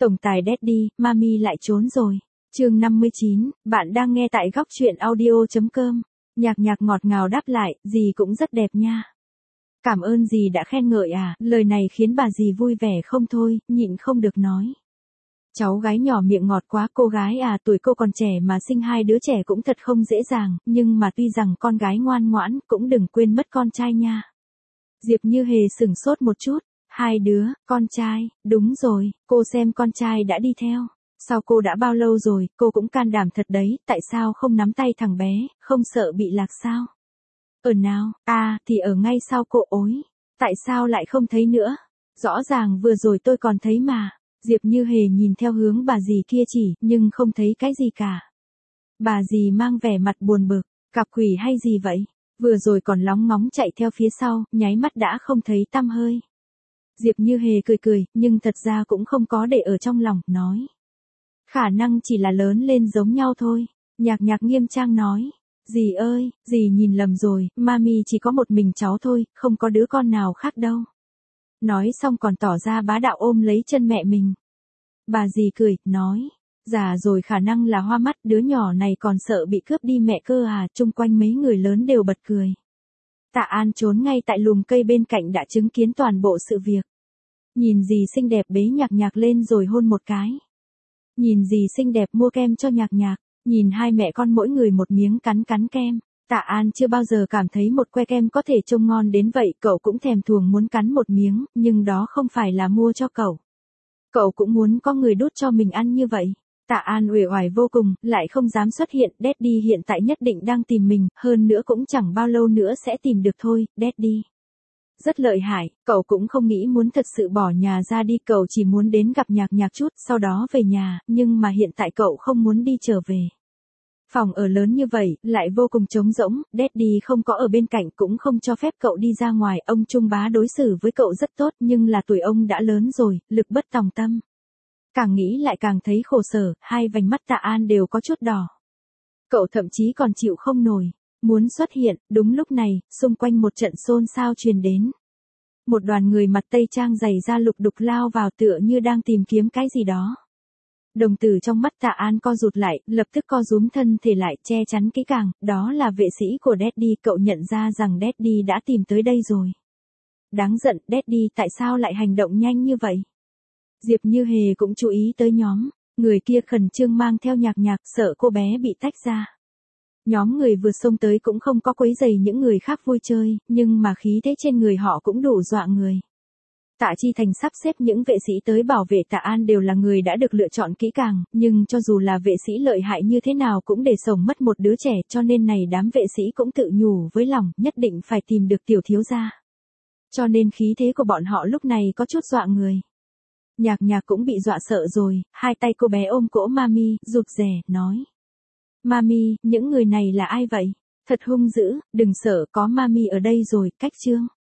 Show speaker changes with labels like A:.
A: Tổng tài Daddy, Mami lại trốn rồi. Chương 59, bạn đang nghe tại góc truyện audio.com. Nhạc Nhạc ngọt ngào đáp lại, dì cũng rất đẹp nha. Cảm ơn dì đã khen ngợi à, lời này khiến bà dì vui vẻ không thôi, nhịn không được nói. Cháu gái nhỏ miệng ngọt quá, cô gái à, tuổi cô còn trẻ mà sinh hai đứa trẻ cũng thật không dễ dàng, nhưng mà tuy rằng con gái ngoan ngoãn, cũng đừng quên mất con trai nha. Diệp Như Hề sửng sốt một chút, hai đứa, con trai, đúng rồi, cô xem con trai đã đi theo. Sao cô đã bao lâu rồi, cô cũng can đảm thật đấy, tại sao không nắm tay thằng bé, không sợ bị lạc sao? Ở nào, thì ở ngay sau cô ối. Tại sao lại không thấy nữa? Rõ ràng vừa rồi tôi còn thấy mà. Diệp Như Hề nhìn theo hướng bà dì kia chỉ, nhưng không thấy cái gì cả. Bà dì mang vẻ mặt buồn bực, cặp quỷ hay gì vậy? Vừa rồi còn lóng ngóng chạy theo phía sau, nháy mắt đã không thấy tăm hơi. Diệp Như Hề cười cười, nhưng thật ra cũng không có để ở trong lòng, nói. Khả năng chỉ là lớn lên giống nhau thôi. Nhạc Nhạc nghiêm trang nói. Dì ơi, dì nhìn lầm rồi, Mami chỉ có một mình cháu thôi, không có đứa con nào khác đâu. Nói xong còn tỏ ra bá đạo ôm lấy chân mẹ mình. Bà dì cười, nói. Già rồi khả năng là hoa mắt, đứa nhỏ này còn sợ bị cướp đi mẹ cơ à, chung quanh mấy người lớn đều bật cười. Tạ An trốn ngay tại lùm cây bên cạnh đã chứng kiến toàn bộ sự việc. Nhìn dì xinh đẹp bế Nhạc Nhạc lên rồi hôn một cái. Nhìn dì xinh đẹp mua kem cho Nhạc Nhạc, nhìn hai mẹ con mỗi người một miếng cắn kem. Tạ An chưa bao giờ cảm thấy một que kem có thể trông ngon đến vậy, cậu cũng thèm thuồng muốn cắn một miếng, nhưng đó không phải là mua cho cậu. Cậu cũng muốn có người đút cho mình ăn như vậy. Tạ An uể oải vô cùng, lại không dám xuất hiện, Daddy hiện tại nhất định đang tìm mình, hơn nữa cũng chẳng bao lâu nữa sẽ tìm được thôi, Daddy. Rất lợi hại, cậu cũng không nghĩ muốn thật sự bỏ nhà ra đi, cậu chỉ muốn đến gặp Nhạc Nhạc chút, sau đó về nhà, nhưng mà hiện tại cậu không muốn đi trở về. Phòng ở lớn như vậy, lại vô cùng trống rỗng, Daddy không có ở bên cạnh cũng không cho phép cậu đi ra ngoài, ông Trung Bá đối xử với cậu rất tốt nhưng là tuổi ông đã lớn rồi, lực bất tòng tâm. Càng nghĩ lại càng thấy khổ sở, hai vành mắt Tạ An đều có chút đỏ. Cậu thậm chí còn chịu không nổi, muốn xuất hiện, đúng lúc này, xung quanh một trận xôn xao truyền đến. Một đoàn người mặt tây trang giày da lục đục lao vào tựa như đang tìm kiếm cái gì đó. Đồng tử trong mắt Tạ An co rụt lại, lập tức co rúm thân thể lại, che chắn kỹ càng, đó là vệ sĩ của Daddy, cậu nhận ra rằng Daddy đã tìm tới đây rồi. Đáng giận, Daddy tại sao lại hành động nhanh như vậy? Diệp Như Hề cũng chú ý tới nhóm, người kia khẩn trương mang theo Nhạc Nhạc, sợ cô bé bị tách ra. Nhóm người vừa xông tới cũng không có quấy rầy những người khác vui chơi, nhưng mà khí thế trên người họ cũng đủ dọa người. Tạ Chi Thành sắp xếp những vệ sĩ tới bảo vệ Tạ An đều là người đã được lựa chọn kỹ càng, nhưng cho dù là vệ sĩ lợi hại như thế nào cũng để sống mất một đứa trẻ, cho nên này đám vệ sĩ cũng tự nhủ với lòng, nhất định phải tìm được tiểu thiếu gia. Cho nên khí thế của bọn họ lúc này có chút dọa người. Nhạc Nhạc cũng bị dọa sợ rồi, hai tay cô bé ôm cổ Mami, rụt rè, nói. Mami, những người này là ai vậy? Thật hung dữ, đừng sợ, có Mami ở đây rồi, cách chương.